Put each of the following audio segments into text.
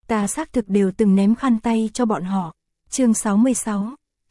ta xác thực đều từng ném khăn tay cho bọn họ. Chương 66,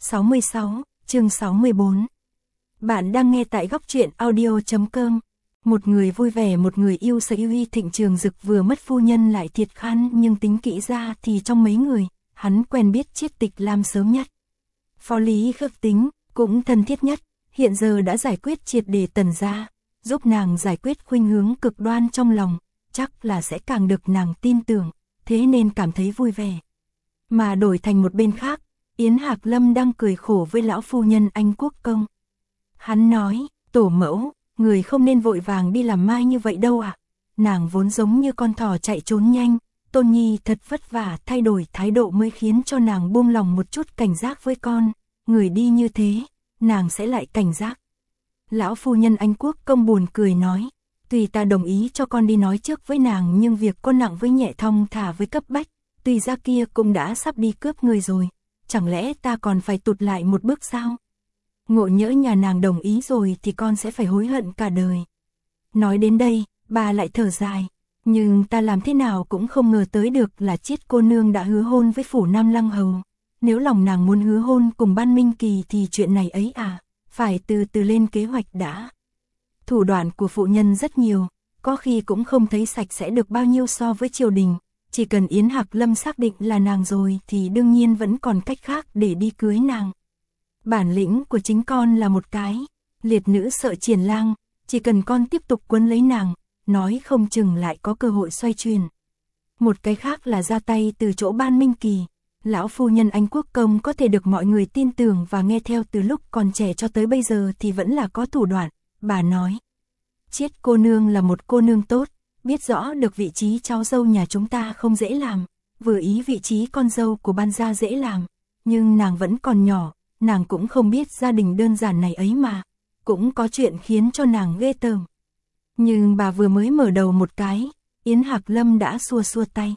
chương 64. Bạn đang nghe tại góc truyện audio.com. Một người vui vẻ, một người yêu sở yêu. Thịnh Trường Dực vừa mất phu nhân lại thiệt khan, nhưng tính kỹ ra thì trong mấy người, hắn quen biết Chiết Tịch Lam sớm nhất. Phó Lý Khước tính, cũng thân thiết nhất, hiện giờ đã giải quyết triệt để Tần gia, giúp nàng giải quyết khuynh hướng cực đoan trong lòng, chắc là sẽ càng được nàng tin tưởng, thế nên cảm thấy vui vẻ. Mà đổi thành một bên khác, Yến Hạc Lâm đang cười khổ với lão phu nhân Anh Quốc Công. Hắn nói, tổ mẫu, người không nên vội vàng đi làm mai như vậy đâu ạ. Nàng vốn giống như con thỏ chạy trốn nhanh, Tôn Nhi thật vất vả thay đổi thái độ mới khiến cho nàng buông lòng một chút cảnh giác với con, người đi như thế, nàng sẽ lại cảnh giác. Lão phu nhân Anh Quốc Công buồn cười nói, tùy ta đồng ý cho con đi nói trước với nàng, nhưng việc con nặng với nhẹ, thong thả với cấp bách, tùy ra kia cũng đã sắp đi cướp người rồi, chẳng lẽ ta còn phải tụt lại một bước sao? Ngộ nhỡ nhà nàng đồng ý rồi thì con sẽ phải hối hận cả đời. Nói đến đây, bà lại thở dài, nhưng ta làm thế nào cũng không ngờ tới được là Chiết cô nương đã hứa hôn với Phủ Nam Lăng Hầu. Nếu lòng nàng muốn hứa hôn cùng Ban Minh Kỳ thì chuyện này ấy phải từ từ lên kế hoạch đã. Thủ đoạn của phụ nhân rất nhiều, có khi cũng không thấy sạch sẽ được bao nhiêu so với triều đình. Chỉ cần Yến Hạc Lâm xác định là nàng rồi thì đương nhiên vẫn còn cách khác để đi cưới nàng. Bản lĩnh của chính con là một cái, liệt nữ sợ triển lang, chỉ cần con tiếp tục quấn lấy nàng, nói không chừng lại có cơ hội xoay chuyển. Một cái khác là ra tay từ chỗ Ban Minh Kỳ. Lão phu nhân Anh Quốc Công có thể được mọi người tin tưởng và nghe theo từ lúc còn trẻ cho tới bây giờ thì vẫn là có thủ đoạn. Bà nói, Chiết cô nương là một cô nương tốt, biết rõ được vị trí cháu dâu nhà chúng ta không dễ làm, vừa ý vị trí con dâu của Ban gia dễ làm, nhưng nàng vẫn còn nhỏ, nàng cũng không biết gia đình đơn giản này ấy mà, cũng có chuyện khiến cho nàng ghê tởm. Nhưng bà vừa mới mở đầu một cái, Yến Hạc Lâm đã xua xua tay.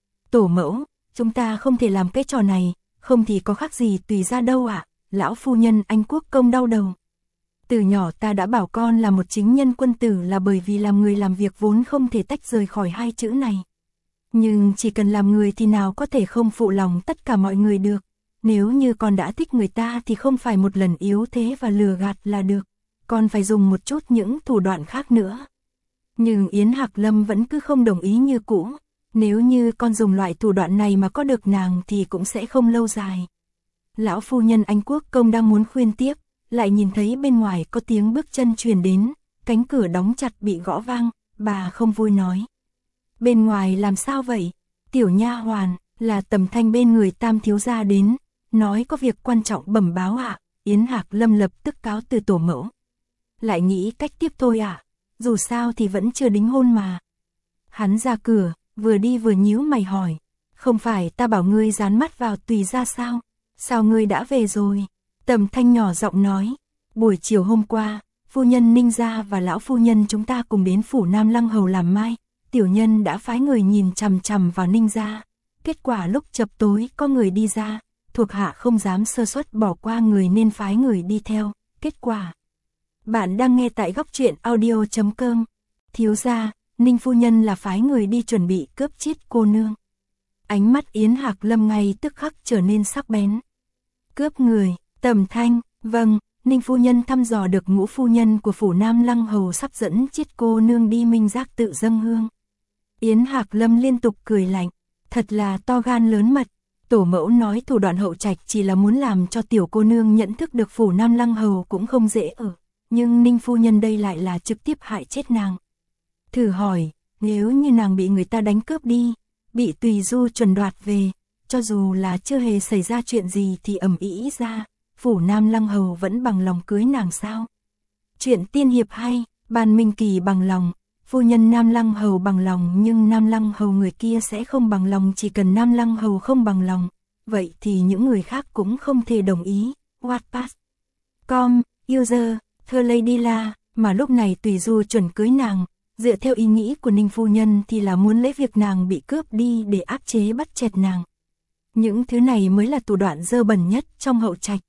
Tổ mẫu, chúng ta không thể làm cái trò này, không thì có khác gì tùy ra đâu ạ. Lão phu nhân Anh Quốc Công đau đầu. Từ nhỏ ta đã bảo con là một chính nhân quân tử là bởi vì làm người làm việc vốn không thể tách rời khỏi hai chữ này. Nhưng chỉ cần làm người thì nào có thể không phụ lòng tất cả mọi người được. Nếu như con đã thích người ta thì không phải một lần yếu thế và lừa gạt là được, con phải dùng một chút những thủ đoạn khác nữa. Nhưng Yến Hạc Lâm vẫn cứ không đồng ý như cũ. Nếu như con dùng loại thủ đoạn này mà có được nàng thì cũng sẽ không lâu dài. Lão phu nhân Anh Quốc Công đang muốn khuyên tiếp, lại nhìn thấy bên ngoài có tiếng bước chân truyền đến, cánh cửa đóng chặt bị gõ vang, bà không vui nói. Bên ngoài làm sao vậy? Tiểu nha hoàn, là Tầm Thanh bên người Tam thiếu gia đến, nói có việc quan trọng bẩm báo ạ. Yến Hạc Lâm lập tức cáo từ tổ mẫu. Lại nghĩ cách tiếp thôi ạ, dù sao thì vẫn chưa đính hôn mà. Hắn ra cửa, vừa đi vừa nhíu mày hỏi, không phải ta bảo ngươi dán mắt vào tùy ra sao? Sao ngươi đã về rồi? Tầm Thanh nhỏ giọng nói, buổi chiều hôm qua, phu nhân Ninh gia và lão phu nhân chúng ta cùng đến Phủ Nam Lăng Hầu làm mai, tiểu nhân đã phái người nhìn chằm chằm vào Ninh gia. Kết quả lúc chập tối có người đi ra, thuộc hạ không dám sơ suất bỏ qua người nên phái người đi theo. Kết quả, bạn đang nghe tại góc truyện audio.com. Thiếu gia, Ninh phu nhân là phái người đi chuẩn bị cướp Chiết cô nương. Ánh mắt Yến Hạc Lâm ngay tức khắc trở nên sắc bén. Cướp người? Tầm Thanh, vâng, Ninh phu nhân thăm dò được Ngũ phu nhân của Phủ Nam Lăng Hầu sắp dẫn Chiết cô nương đi minh giác tự dâng hương. Yến Hạc Lâm liên tục cười lạnh, thật là to gan lớn mật. Tổ mẫu nói thủ đoạn hậu trạch chỉ là muốn làm cho tiểu cô nương nhận thức được Phủ Nam Lăng Hầu cũng không dễ ở, nhưng Ninh phu nhân đây lại là trực tiếp hại chết nàng. Thử hỏi, nếu như nàng bị người ta đánh cướp đi, bị Tùy Du chuẩn đoạt về, cho dù là chưa hề xảy ra chuyện gì thì ầm ĩ ra, Phủ Nam Lăng Hầu vẫn bằng lòng cưới nàng sao? Chuyện tiên hiệp hay, Ban Minh Kỳ bằng lòng, phu nhân Nam Lăng Hầu bằng lòng, nhưng Nam Lăng Hầu người kia sẽ không bằng lòng. Chỉ cần Nam Lăng Hầu không bằng lòng, vậy thì những người khác cũng không thể đồng ý. Wattpad com, user, thơ Lady La, mà lúc này Tùy Du chuẩn cưới nàng, dựa theo ý nghĩ của Ninh phu nhân thì là muốn lấy việc nàng bị cướp đi để áp chế bắt chẹt nàng. Những thứ này mới là thủ đoạn dơ bẩn nhất trong hậu trạch.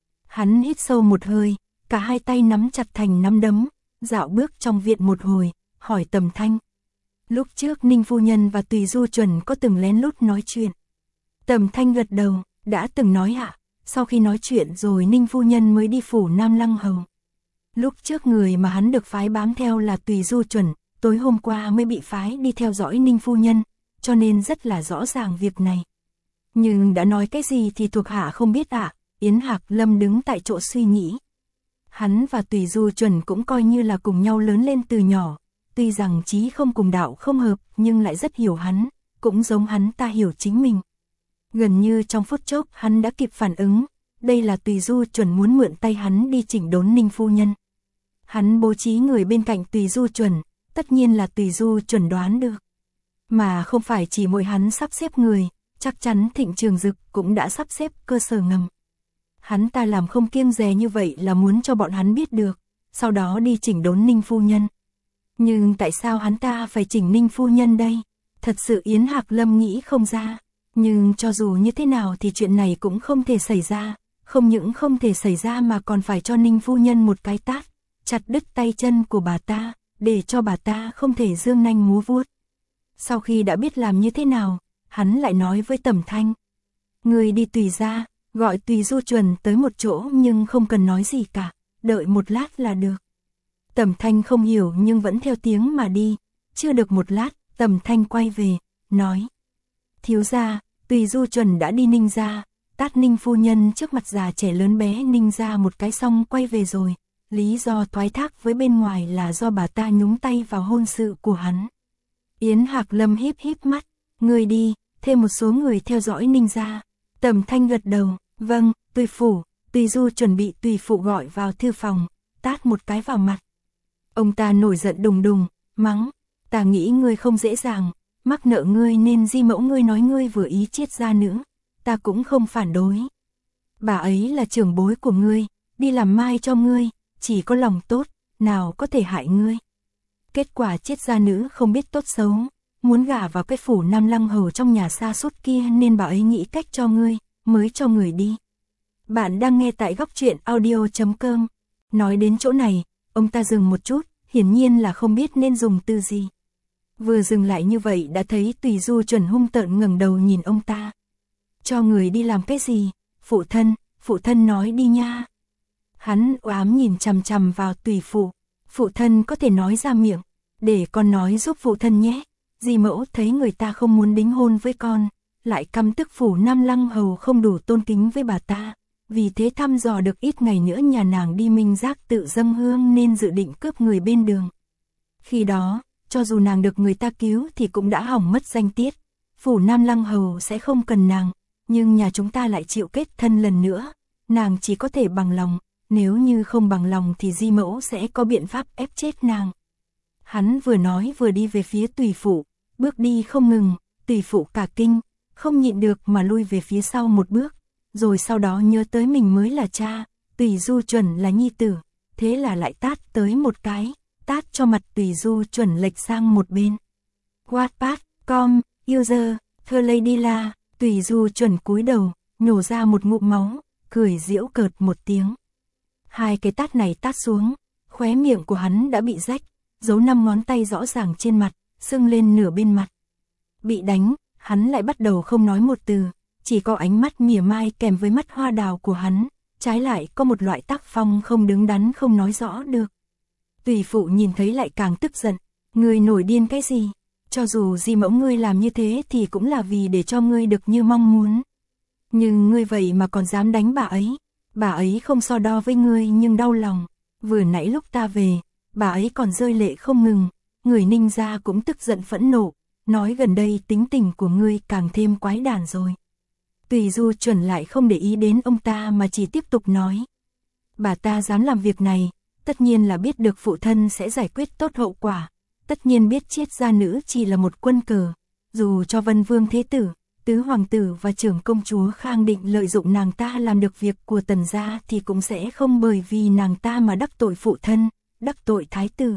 Hắn hít sâu một hơi, cả hai tay nắm chặt thành nắm đấm, dạo bước trong viện một hồi, hỏi Tầm Thanh. Lúc trước Ninh phu nhân và Tùy Du Chuẩn có từng lén lút nói chuyện. Tầm Thanh gật đầu, đã từng nói ạ. Sau khi nói chuyện rồi Ninh phu nhân mới đi phủ Nam Lăng Hầu. Lúc trước người mà hắn được phái bám theo là Tùy Du Chuẩn, tối hôm qua mới bị phái đi theo dõi Ninh phu nhân, cho nên rất là rõ ràng việc này. Nhưng đã nói cái gì thì thuộc hạ không biết ạ. Yến Hạc Lâm đứng tại chỗ suy nghĩ. Hắn và Tùy Du Chuẩn cũng coi như là cùng nhau lớn lên từ nhỏ. Tuy rằng chí không cùng đạo không hợp nhưng lại rất hiểu hắn, cũng giống hắn ta hiểu chính mình. Gần như trong phút chốc hắn đã kịp phản ứng, đây là Tùy Du Chuẩn muốn mượn tay hắn đi chỉnh đốn Ninh phu nhân. Hắn bố trí người bên cạnh Tùy Du Chuẩn, tất nhiên là Tùy Du Chuẩn đoán được. Mà không phải chỉ mỗi hắn sắp xếp người, chắc chắn Thịnh Trường Dực cũng đã sắp xếp cơ sở ngầm. Hắn ta làm không kiêng dè như vậy là muốn cho bọn hắn biết được, sau đó đi chỉnh đốn Ninh phu nhân. Nhưng tại sao hắn ta phải chỉnh Ninh phu nhân đây? Thật sự Yến Hạc Lâm nghĩ không ra. Nhưng cho dù như thế nào thì chuyện này cũng không thể xảy ra. Không những không thể xảy ra mà còn phải cho Ninh phu nhân một cái tát, chặt đứt tay chân của bà ta, để cho bà ta không thể dương nanh múa vuốt. Sau khi đã biết làm như thế nào, hắn lại nói với Tầm Thanh. Người đi Tùy ra, gọi Tùy Du Chuẩn tới một chỗ nhưng không cần nói gì cả, đợi một lát là được. Tầm Thanh không hiểu nhưng vẫn theo tiếng mà đi. Chưa được một lát, Tầm Thanh quay về, nói. Thiếu gia, Tùy Du Chuẩn đã đi Ninh gia, tát Ninh phu nhân trước mặt già trẻ lớn bé Ninh gia một cái xong quay về rồi. Lý do thoái thác với bên ngoài là do bà ta nhúng tay vào hôn sự của hắn. Yến Hạc Lâm híp híp mắt, người đi, thêm một số người theo dõi Ninh gia. Tầm Thanh gật đầu, vâng, Tùy phủ. Tùy Du chuẩn bị Tùy phụ gọi vào thư phòng, tát một cái vào mặt. Ông ta nổi giận đùng đùng, mắng, ta nghĩ ngươi không dễ dàng, mắc nợ ngươi nên Di mẫu ngươi nói ngươi vừa ý Triết gia nữ, ta cũng không phản đối. Bà ấy là trưởng bối của ngươi, đi làm mai cho ngươi, chỉ có lòng tốt, nào có thể hại ngươi. Kết quả Triết gia nữ không biết tốt xấu, muốn gả vào cái phủ Nam Lăng Hầu trong nhà xa xốt kia nên bà ấy nghĩ cách cho ngươi, mới cho người đi. Bạn đang nghe tại Góc Truyện Audio.com. Nói đến chỗ này, ông ta dừng một chút, hiển nhiên là không biết nên dùng từ gì. Vừa dừng lại như vậy đã thấy Tùy Du Chuẩn hung tợn ngẩng đầu nhìn ông ta. Cho người đi làm cái gì? Phụ thân nói đi nha. Hắn oám nhìn chằm chằm vào Tùy phụ. Phụ thân có thể nói ra miệng, để con nói giúp phụ thân nhé. Di mẫu thấy người ta không muốn đính hôn với con, lại căm tức phủ Nam Lăng Hầu không đủ tôn kính với bà ta. Vì thế thăm dò được ít ngày nữa nhà nàng đi minh giác tự dâng hương nên dự định cướp người bên đường. Khi đó, cho dù nàng được người ta cứu thì cũng đã hỏng mất danh tiết. Phủ Nam Lăng Hầu sẽ không cần nàng, nhưng nhà chúng ta lại chịu kết thân lần nữa. Nàng chỉ có thể bằng lòng, nếu như không bằng lòng thì Di mẫu sẽ có biện pháp ép chết nàng. Hắn vừa nói vừa đi về phía Tùy phụ, bước đi không ngừng, Tùy phụ cả kinh, không nhịn được mà lui về phía sau một bước. Rồi sau đó nhớ tới mình mới là cha, Tùy Du Chuẩn là nhi tử, thế là lại tát tới một cái, tát cho mặt Tùy Du Chuẩn lệch sang một bên. Wattpad.com, user, thơ Lady La, Tùy Du Chuẩn cúi đầu, nhổ ra một ngụm máu, cười giễu cợt một tiếng. Hai cái tát này tát xuống, khóe miệng của hắn đã bị rách, dấu 5 ngón tay rõ ràng trên mặt, sưng lên nửa bên mặt. Bị đánh, hắn lại bắt đầu không nói một từ. Chỉ có ánh mắt mỉa mai kèm với mắt hoa đào của hắn, trái lại có một loại tác phong không đứng đắn không nói rõ được. Tùy phụ nhìn thấy lại càng tức giận, ngươi nổi điên cái gì? Cho dù Di mẫu ngươi làm như thế thì cũng là vì để cho ngươi được như mong muốn. Nhưng ngươi vậy mà còn dám đánh bà ấy không so đo với ngươi nhưng đau lòng. Vừa nãy lúc ta về, bà ấy còn rơi lệ không ngừng, người Ninh gia cũng tức giận phẫn nộ, nói gần đây tính tình của ngươi càng thêm quái đản rồi. Tùy Du Chuẩn lại không để ý đến ông ta mà chỉ tiếp tục nói. Bà ta dám làm việc này, tất nhiên là biết được phụ thân sẽ giải quyết tốt hậu quả, tất nhiên biết Triết gia nữ chỉ là một quân cờ, dù cho Vân Vương Thế Tử, Tứ Hoàng Tử và trưởng công chúa Khang Định lợi dụng nàng ta làm được việc của Tần gia thì cũng sẽ không bởi vì nàng ta mà đắc tội phụ thân, đắc tội thái tử.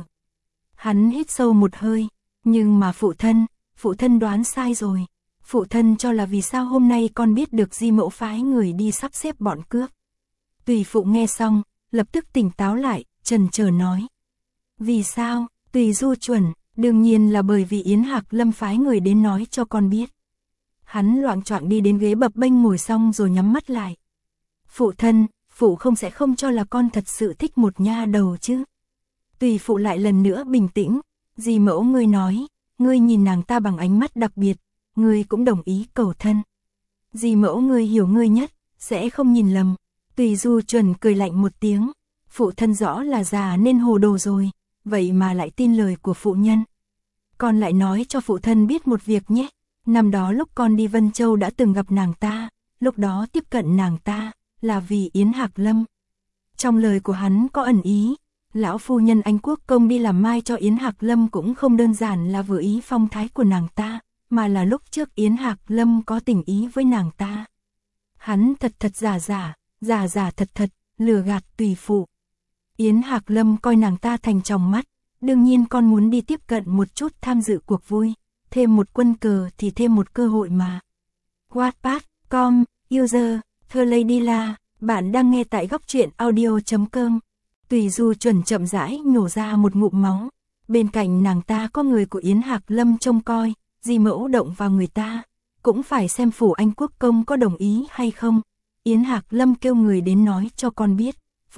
Hắn hít sâu một hơi, nhưng mà phụ thân đoán sai rồi. Phụ thân cho là vì sao hôm nay con biết được Di mẫu phái người đi sắp xếp bọn cướp. Tùy phụ nghe xong, lập tức tỉnh táo lại, chần chờ nói. Vì sao? Tùy Du Chuẩn, Đương nhiên là bởi vì Yến Hạc Lâm phái người đến nói cho con biết. Hắn loạng choạng đi đến ghế bập bênh ngồi xong rồi nhắm mắt lại. Phụ thân, phụ không sẽ không cho là con thật sự thích một nha đầu chứ. Tùy phụ lại lần nữa bình tĩnh, dì mẫu ngươi nói, ngươi nhìn nàng ta bằng ánh mắt đặc biệt, ngươi cũng đồng ý cầu thân. Dì mẫu ngươi hiểu ngươi nhất, sẽ không nhìn lầm. Tùy Du Chuẩn cười lạnh một tiếng, phụ thân rõ là già nên hồ đồ rồi, vậy mà lại tin lời của phụ nhân. Con lại nói cho phụ thân biết một việc nhé, năm đó lúc con đi Vân Châu đã từng gặp nàng ta, lúc đó tiếp cận nàng ta, là vì Yến Hạc Lâm. Trong lời của hắn có ẩn ý, lão phu nhân Anh Quốc công đi làm mai cho Yến Hạc Lâm cũng không đơn giản là vừa ý phong thái của nàng ta, mà là lúc trước Yến Hạc Lâm có tình ý với nàng ta. Hắn thật thật giả giả thật thật, lừa gạt tùy phụ. Yến Hạc Lâm coi nàng ta thành trong mắt, đương nhiên con muốn đi tiếp cận một chút tham dự cuộc vui, thêm một quân cờ thì thêm một cơ hội mà. Wattpad.com, user, thơ Lady La, bạn đang nghe tại góc truyện audio.com. Tùy Du Chuẩn chậm rãi nhổ ra một ngụm máu, bên cạnh nàng ta có người của Yến Hạc Lâm trông coi, dì mẫu động vào người ta, cũng phải xem phủ Anh Quốc công có đồng ý hay không. Yến Hạc Lâm kêu người đến nói cho con biết,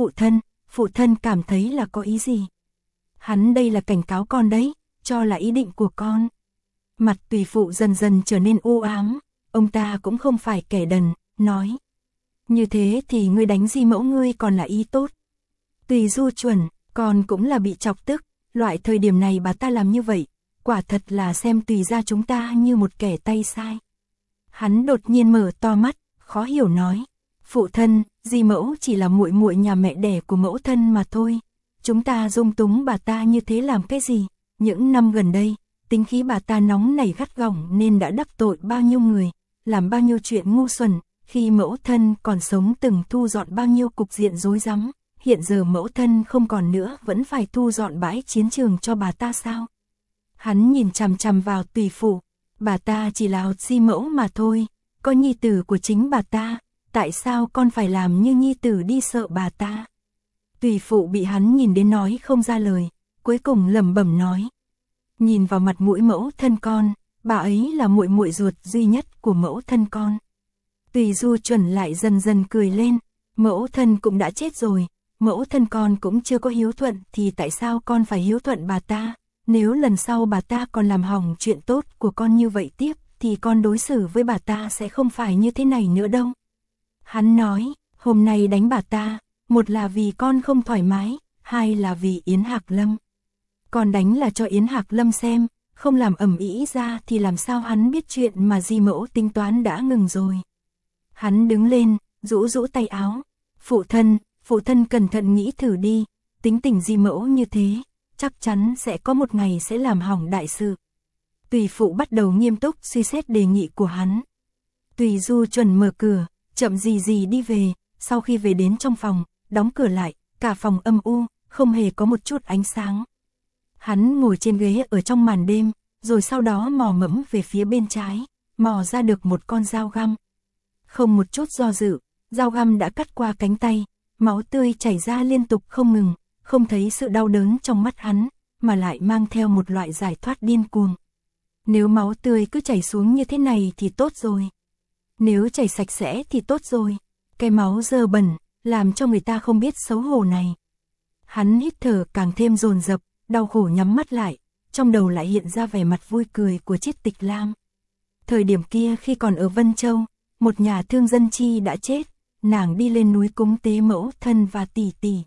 phụ thân cảm thấy là có ý gì. Hắn đây là cảnh cáo con đấy, cho là ý định của con. Mặt tùy phụ dần dần trở nên u ám, ông ta cũng không phải kẻ đần, nói. Như thế thì ngươi đánh dì mẫu ngươi còn là ý tốt. Tùy Du Chuẩn, con cũng là bị chọc tức, loại thời điểm này bà ta làm như vậy, quả thật là xem Tùy gia chúng ta như một kẻ tay sai. Hắn đột nhiên mở to mắt, khó hiểu nói, phụ thân, dì mẫu chỉ là muội muội nhà mẹ đẻ của mẫu thân mà thôi, chúng ta dung túng bà ta như thế làm cái gì? Những năm gần đây, tính khí bà ta nóng nảy gắt gỏng nên đã đắc tội bao nhiêu người, làm bao nhiêu chuyện ngu xuẩn, khi mẫu thân còn sống từng thu dọn bao nhiêu cục diện rối rắm, hiện giờ mẫu thân không còn nữa vẫn phải thu dọn bãi chiến trường cho bà ta sao? Hắn nhìn chằm chằm vào tùy phụ, bà ta chỉ là di mẫu mà thôi, có nhi tử của chính bà ta, tại sao con phải làm như nhi tử đi sợ bà ta? Tùy phụ bị hắn nhìn đến nói không ra lời, cuối cùng lẩm bẩm nói. Nhìn vào mặt mũi mẫu thân con, bà ấy là muội muội ruột duy nhất của mẫu thân con. Tùy Du Chuẩn lại dần dần cười lên, mẫu thân cũng đã chết rồi, mẫu thân con cũng chưa có hiếu thuận thì tại sao con phải hiếu thuận bà ta? Nếu lần sau bà ta còn làm hỏng chuyện tốt của con như vậy tiếp, thì con đối xử với bà ta sẽ không phải như thế này nữa đâu. Hắn nói, hôm nay đánh bà ta, một là vì con không thoải mái, hai là vì Yến Hạc Lâm. Con đánh là cho Yến Hạc Lâm xem, không làm ầm ĩ ra thì làm sao hắn biết chuyện mà di mẫu tính toán đã ngừng rồi. Hắn đứng lên, rũ rũ tay áo. Phụ thân cẩn thận nghĩ thử đi, tính tình di mẫu như thế, chắc chắn sẽ có một ngày sẽ làm hỏng đại sự. Tùy phụ bắt đầu nghiêm túc suy xét đề nghị của hắn. Tùy Du Chuẩn mở cửa, chậm gì đi về, sau khi về đến trong phòng, đóng cửa lại, cả phòng âm u, không hề có một chút ánh sáng. Hắn ngồi trên ghế ở trong màn đêm, rồi sau đó mò mẫm về phía bên trái, mò ra được một con dao găm. Không một chút do dự, dao găm đã cắt qua cánh tay, máu tươi chảy ra liên tục không ngừng, không thấy sự đau đớn trong mắt hắn, mà lại mang theo một loại giải thoát điên cuồng. Nếu máu tươi cứ chảy xuống như thế này thì tốt rồi. Nếu chảy sạch sẽ thì tốt rồi. Cái máu dơ bẩn, làm cho người ta không biết xấu hổ này. Hắn hít thở càng thêm dồn dập, đau khổ nhắm mắt lại, trong đầu lại hiện ra vẻ mặt vui cười của Triết Tịch Lam. Thời điểm kia khi còn ở Vân Châu, một nhà thương dân chi đã chết, nàng đi lên núi cúng tế mẫu thân và tỷ tỷ.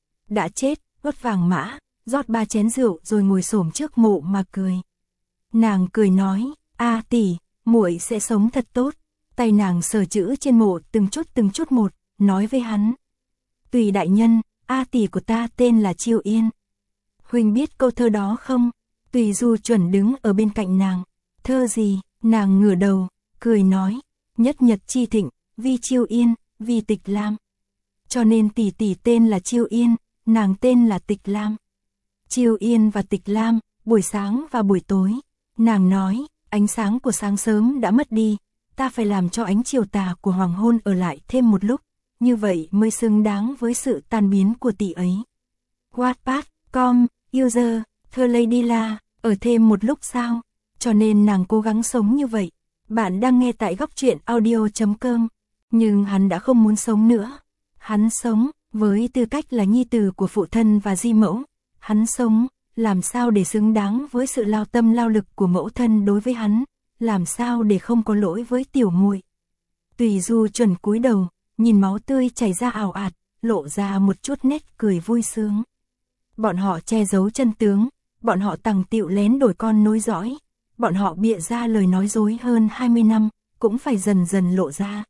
Đã chết, gót vàng mã, rót 3 chén rượu rồi ngồi xổm trước mộ mà cười. Nàng cười nói, a tỷ, muội sẽ sống thật tốt. Tay nàng sờ chữ trên mộ từng chút một, nói với hắn. Tùy đại nhân, a tỷ của ta tên là Chiêu Yên. Huynh biết câu thơ đó không? Tùy Du Chuẩn đứng ở bên cạnh nàng. Thơ gì? Nàng ngửa đầu, cười nói. Nhất nhật chi thịnh, vi Chiêu Yên, vi Tịch Lam. Cho nên tỷ tỷ tên là Chiêu Yên, nàng tên là Tịch Lam. Chiêu Yên và Tịch Lam, buổi sáng và buổi tối. Nàng nói, ánh sáng của sáng sớm đã mất đi. Ta phải làm cho ánh chiều tà của hoàng hôn ở lại thêm một lúc, như vậy mới xứng đáng với sự tan biến của tỷ ấy. Wattpad.com, user, thơ Lady La, ở thêm một lúc sao, cho nên nàng cố gắng sống như vậy. Bạn đang nghe tại góc truyện audio.com, nhưng hắn đã không muốn sống nữa. Hắn sống, với tư cách là nhi tử của phụ thân và di mẫu. Hắn sống, làm sao để xứng đáng với sự lao tâm lao lực của mẫu thân đối với hắn, làm sao để không có lỗi với tiểu muội. Tùy Du chuẩn cúi đầu, nhìn máu tươi chảy ra ào ạt, lộ ra một chút nét cười vui sướng. Bọn họ che giấu chân tướng, bọn họ tằng tịu lén đổi con nối dõi, bọn họ bịa ra lời nói dối hơn 20 năm, cũng phải dần dần lộ ra.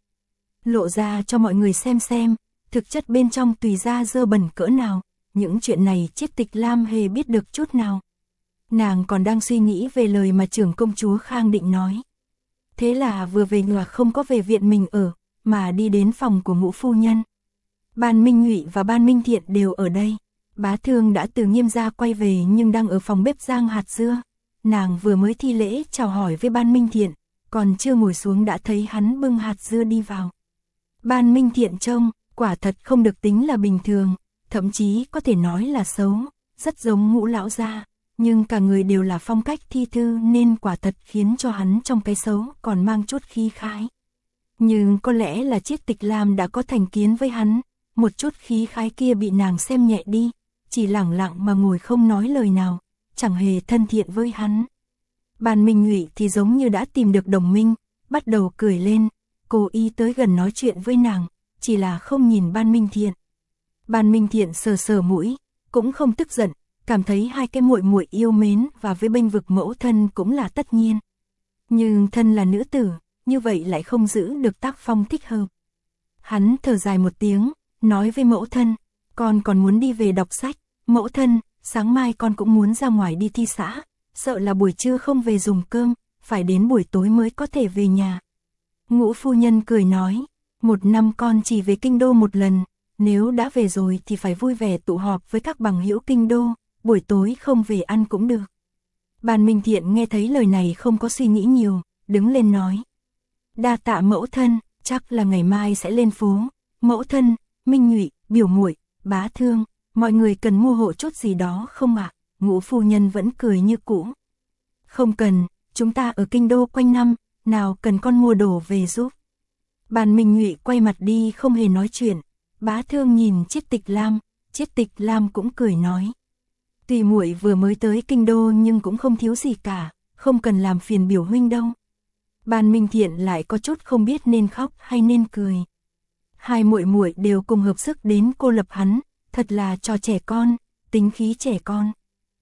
Lộ ra cho mọi người xem, thực chất bên trong Tùy gia dơ bẩn cỡ nào, những chuyện này Chiết Tịch Lam hề biết được chút nào. Nàng còn đang suy nghĩ về lời mà trưởng công chúa Khang định nói. Thế là vừa về nhà không có về viện mình ở, mà đi đến phòng của Ngũ phu nhân. Ban Minh Nhụy và Ban Minh Thiện đều ở đây. Bá Thương đã từ Nghiêm gia quay về nhưng đang ở phòng bếp rang hạt dưa. Nàng vừa mới thi lễ chào hỏi với Ban Minh Thiện, còn chưa ngồi xuống đã thấy hắn bưng hạt dưa đi vào. Ban Minh Thiện trông, quả thật không được tính là bình thường, thậm chí có thể nói là xấu, rất giống Ngũ lão gia, nhưng cả người đều là phong cách thi thư nên quả thật khiến cho hắn trong cái xấu còn mang chút khí khái. Nhưng có lẽ là Chiết Tịch Lam đã có thành kiến với hắn, một chút khí khái kia bị nàng xem nhẹ đi, chỉ lẳng lặng mà ngồi không nói lời nào, chẳng hề thân thiện với hắn. Ban Minh Nhụy thì giống như đã tìm được đồng minh, bắt đầu cười lên, cố ý tới gần nói chuyện với nàng, chỉ là không nhìn Ban Minh Thiện. Ban Minh Thiện sờ sờ mũi, cũng không tức giận, cảm thấy hai cái muội muội yêu mến và với bênh vực mẫu thân cũng là tất nhiên. Nhưng thân là nữ tử, như vậy lại không giữ được tác phong thích hợp. Hắn thở dài một tiếng, nói với mẫu thân, con còn muốn đi về đọc sách, mẫu thân, sáng mai con cũng muốn ra ngoài đi thi xã, sợ là buổi trưa không về dùng cơm, phải đến buổi tối mới có thể về nhà. Ngũ phu nhân cười nói, một năm con chỉ về kinh đô một lần, nếu đã về rồi thì phải vui vẻ tụ họp với các bằng hữu kinh đô, buổi tối không về ăn cũng được. Ban Minh Thiện nghe thấy lời này không có suy nghĩ nhiều, đứng lên nói. Đa tạ mẫu thân, chắc là ngày mai sẽ lên phố. Mẫu thân, Minh Nhụy, biểu muội, Bá Thương, mọi người cần mua hộ chút gì đó không ạ? Ngũ phu nhân vẫn cười như cũ. Không cần, chúng ta ở kinh đô quanh năm, nào cần con mua đồ về giúp. Ban Minh Nhụy quay mặt đi không hề nói chuyện. Bá Thương nhìn Chiết Tịch Lam, Chiết Tịch Lam cũng cười nói. Tuy muội vừa mới tới kinh đô nhưng cũng không thiếu gì cả, không cần làm phiền biểu huynh đâu. Ban Minh Thiện lại có chút không biết nên khóc hay nên cười. Hai muội muội đều cùng hợp sức đến cô lập hắn, thật là trò trẻ con, tính khí trẻ con.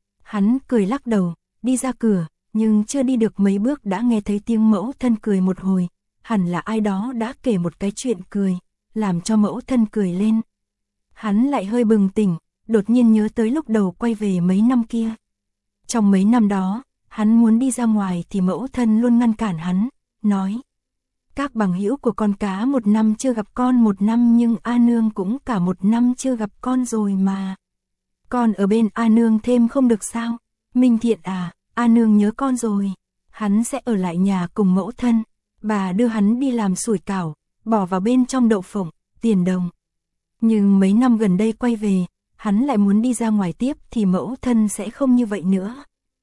Hắn cười lắc đầu, đi ra cửa, nhưng chưa đi được mấy bước đã nghe thấy tiếng mẫu thân cười một hồi, hẳn là ai đó đã kể một cái chuyện cười, làm cho mẫu thân cười lên. Hắn lại hơi bừng tỉnh, đột nhiên nhớ tới lúc đầu quay về mấy năm kia. Trong mấy năm đó, hắn muốn đi ra ngoài thì mẫu thân luôn ngăn cản hắn, nói. Các bằng hữu của con cá một năm chưa gặp con một năm nhưng A Nương cũng cả một năm chưa gặp con rồi mà. Con ở bên A Nương thêm không được sao? Minh Thiện à, A Nương nhớ con rồi. Hắn sẽ ở lại nhà cùng mẫu thân. Bà đưa hắn đi làm sủi cảo, bỏ vào bên trong đậu phộng, tiền đồng. Nhưng mấy năm gần đây quay về, hắn lại muốn đi ra ngoài tiếp thì mẫu thân sẽ không như vậy nữa.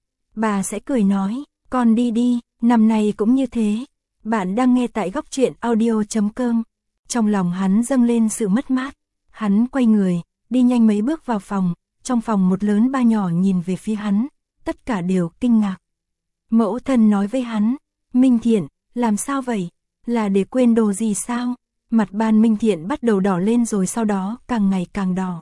Bà sẽ cười nói, con đi đi, năm nay cũng như thế. Bạn đang nghe tại góc truyện audio.com. Trong lòng hắn dâng lên sự mất mát. Hắn quay người, đi nhanh mấy bước vào phòng. Trong phòng một lớn ba nhỏ nhìn về phía hắn. Tất cả đều kinh ngạc. Mẫu thân nói với hắn, Minh Thiện, làm sao vậy? Là để quên đồ gì sao? Mặt Ban Minh Thiện bắt đầu đỏ lên rồi sau đó càng ngày càng đỏ.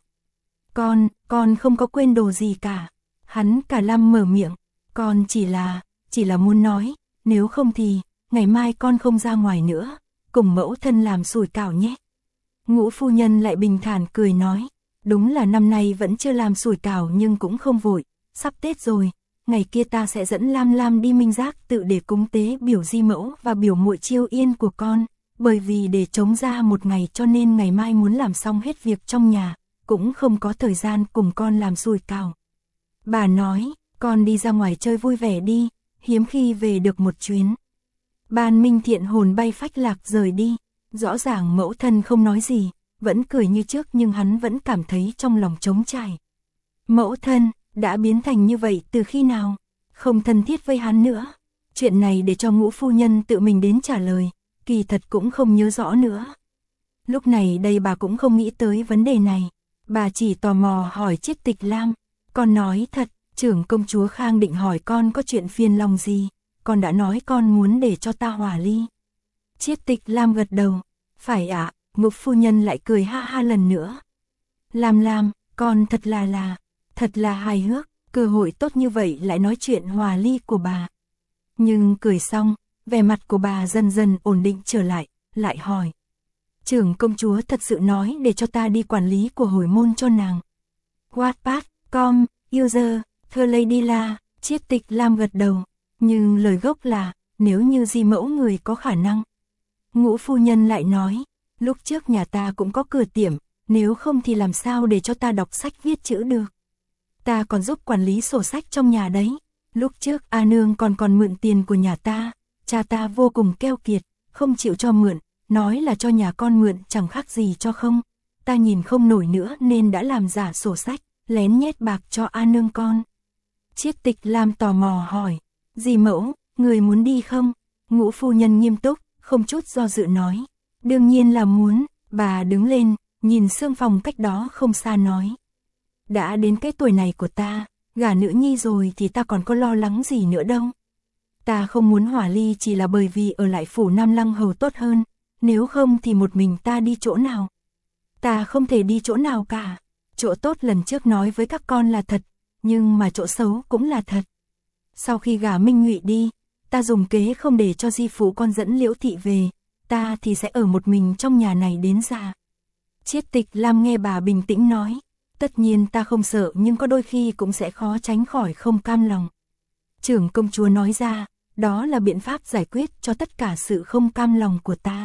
Con không có quên đồ gì cả. Hắn cả lăm mở miệng. Con chỉ là muốn nói, nếu không thì ngày mai con không ra ngoài nữa, cùng mẫu thân làm sủi cảo nhé. Ngũ phu nhân lại bình thản cười nói, đúng là năm nay vẫn chưa làm sủi cảo nhưng cũng không vội, sắp Tết rồi, ngày kia ta sẽ dẫn Lam Lam đi Minh Giác tự để cúng tế biểu di mẫu và biểu muội Chiêu Yên của con, bởi vì để chống ra một ngày cho nên ngày mai muốn làm xong hết việc trong nhà, cũng không có thời gian cùng con làm sủi cảo. Bà nói, con đi ra ngoài chơi vui vẻ đi, hiếm khi về được một chuyến. Ban Minh Thiện hồn bay phách lạc rời đi, rõ ràng mẫu thân không nói gì, vẫn cười như trước nhưng hắn vẫn cảm thấy trong lòng trống trải. Mẫu thân, đã biến thành như vậy từ khi nào? không thân thiết với hắn nữa. Chuyện này để cho Ngũ phu nhân tự mình đến trả lời, kỳ thật cũng không nhớ rõ nữa. Lúc này đây bà cũng không nghĩ tới vấn đề này, bà chỉ tò mò hỏi Chiết Tịch Lam, con nói thật, trưởng công chúa Khang định hỏi con có chuyện phiền lòng gì, con đã nói con muốn để cho ta hòa ly. Chiết Tịch Lam gật đầu, phải ạ. Ngũ phu nhân lại cười ha ha lần nữa. Lam, con thật là hài hước, cơ hội tốt như vậy lại nói chuyện hòa ly của bà. Nhưng cười xong, vẻ mặt của bà dần dần ổn định trở lại, lại hỏi. Trưởng công chúa thật sự nói để cho ta đi quản lý của hồi môn cho nàng. Wattpad.com, user, thơ Lady La, Chiết Tịch Lam gật đầu, nhưng lời gốc là, nếu như di mẫu người có khả năng. Ngũ phu nhân lại nói, lúc trước nhà ta cũng có cửa tiệm, nếu không thì làm sao để cho ta đọc sách viết chữ được. Ta còn giúp quản lý sổ sách trong nhà đấy. Lúc trước A Nương còn mượn tiền của nhà ta, cha ta vô cùng keo kiệt, không chịu cho mượn, nói là cho nhà con mượn chẳng khác gì cho không. Ta nhìn không nổi nữa nên đã làm giả sổ sách, lén nhét bạc cho A Nương con. Chiết Tịch Lam tò mò hỏi, dì mẫu, người muốn đi không? Ngũ phu nhân nghiêm túc, không chút do dự nói, đương nhiên là muốn. Bà đứng lên, nhìn xương phòng cách đó không xa nói, đã đến cái tuổi này của ta, gả nữ nhi rồi thì ta còn có lo lắng gì nữa đâu. Ta không muốn hòa ly chỉ là bởi vì ở lại phủ Nam Lăng Hầu tốt hơn, nếu không thì một mình ta đi chỗ nào? Ta không thể đi chỗ nào cả. Chỗ tốt lần trước nói với các con là thật, nhưng mà chỗ xấu cũng là thật. Sau khi gả Minh Nhụy đi, ta dùng kế không để cho di phụ con dẫn Liễu thị về, ta thì sẽ ở một mình trong nhà này đến già. Chiết Tịch Lam nghe bà bình tĩnh nói, tất nhiên ta không sợ nhưng có đôi khi cũng sẽ khó tránh khỏi không cam lòng. Trưởng công chúa nói ra, đó là biện pháp giải quyết cho tất cả sự không cam lòng của ta.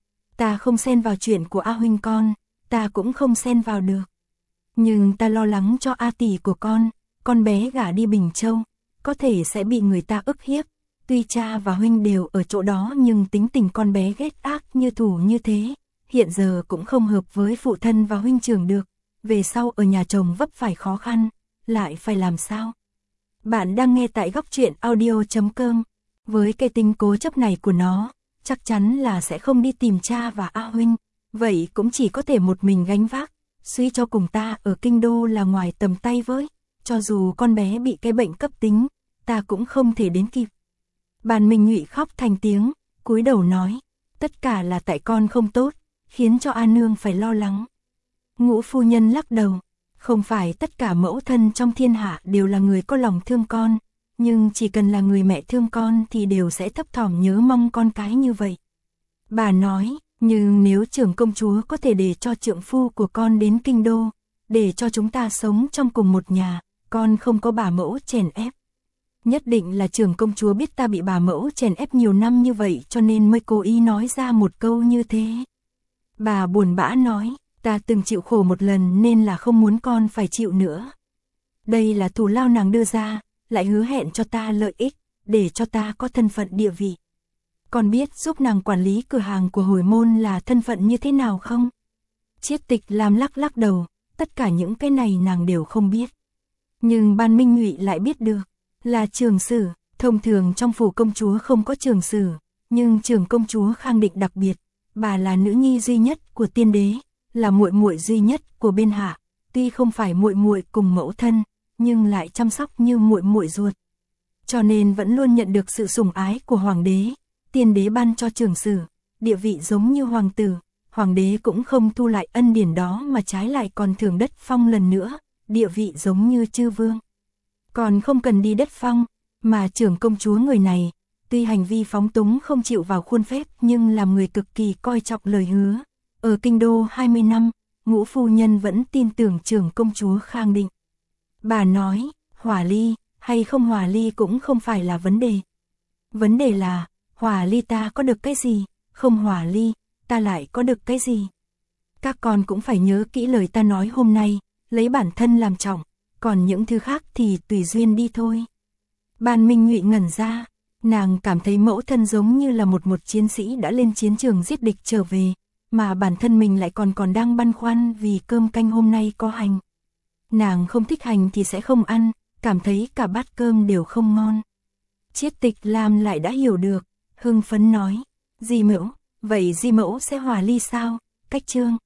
Ta không xen vào chuyện của A huynh con, ta cũng không xen vào được. Nhưng ta lo lắng cho A tỷ của con bé gả đi Bình Châu, có thể sẽ bị người ta ức hiếp. Tuy cha và huynh đều ở chỗ đó nhưng tính tình con bé ghét ác như thù như thế, hiện giờ cũng không hợp với phụ thân và huynh trưởng được, về sau ở nhà chồng vấp phải khó khăn, lại phải làm sao? Bạn đang nghe tại Góc Truyện Audio.com, với cái tính cố chấp này của nó, chắc chắn là sẽ không đi tìm cha và A huynh, vậy cũng chỉ có thể một mình gánh vác, suy cho cùng ta ở kinh đô là ngoài tầm tay với, cho dù con bé bị cái bệnh cấp tính, ta cũng không thể đến kịp. Bàn Minh Nhụy khóc thành tiếng, cúi đầu nói, tất cả là tại con không tốt, khiến cho A Nương phải lo lắng. Ngũ phu nhân lắc đầu, không phải tất cả mẫu thân trong thiên hạ đều là người có lòng thương con, nhưng chỉ cần là người mẹ thương con thì đều sẽ thấp thỏm nhớ mong con cái như vậy. Bà nói, nhưng nếu trưởng công chúa có thể để cho trượng phu của con đến kinh đô, để cho chúng ta sống trong cùng một nhà, con không có bà mẫu chèn ép. Nhất định là trưởng công chúa biết ta bị bà mẫu chèn ép nhiều năm như vậy cho nên mới cố ý nói ra một câu như thế. Bà buồn bã nói, ta từng chịu khổ một lần nên là không muốn con phải chịu nữa. Đây là thù lao nàng đưa ra, lại hứa hẹn cho ta lợi ích, để cho ta có thân phận địa vị. Con biết giúp nàng quản lý cửa hàng của hồi môn là thân phận như thế nào không? Chiết Tịch Lam lắc đầu, tất cả những cái này nàng đều không biết. Nhưng Ban Minh Nhụy lại biết được, là trường sử, thông thường trong phủ công chúa không có trường sử, nhưng trưởng công chúa Khang Định đặc biệt, bà là nữ nhi duy nhất của tiên đế, là muội muội duy nhất của bên hạ, tuy không phải muội muội cùng mẫu thân, nhưng lại chăm sóc như muội muội ruột. Cho nên vẫn luôn nhận được sự sủng ái của hoàng đế, tiên đế ban cho trường sử, địa vị giống như hoàng tử, hoàng đế cũng không thu lại ân điển đó mà trái lại còn thưởng đất phong lần nữa, địa vị giống như chư vương. Còn không cần đi đất phong, mà trưởng công chúa người này, tuy hành vi phóng túng không chịu vào khuôn phép nhưng làm người cực kỳ coi trọng lời hứa. Ở kinh đô 20 năm, Ngũ phu nhân vẫn tin tưởng trưởng công chúa Khang Định. Bà nói, hòa ly, hay không hòa ly cũng không phải là vấn đề. Vấn đề là, hòa ly ta có được cái gì, không hòa ly, ta lại có được cái gì. Các con cũng phải nhớ kỹ lời ta nói hôm nay, lấy bản thân làm trọng, còn những thứ khác thì tùy duyên đi thôi. Ban Minh Nhụy ngẩn ra, nàng cảm thấy mẫu thân giống như là một chiến sĩ đã lên chiến trường giết địch trở về, mà bản thân mình lại còn đang băn khoăn vì cơm canh hôm nay có hành. Nàng không thích hành thì sẽ không ăn, cảm thấy cả bát cơm đều không ngon. Triết Tịch Lam lại đã hiểu được, hưng phấn nói, Di Mẫu, vậy Di Mẫu sẽ hòa ly sao? Cách Trương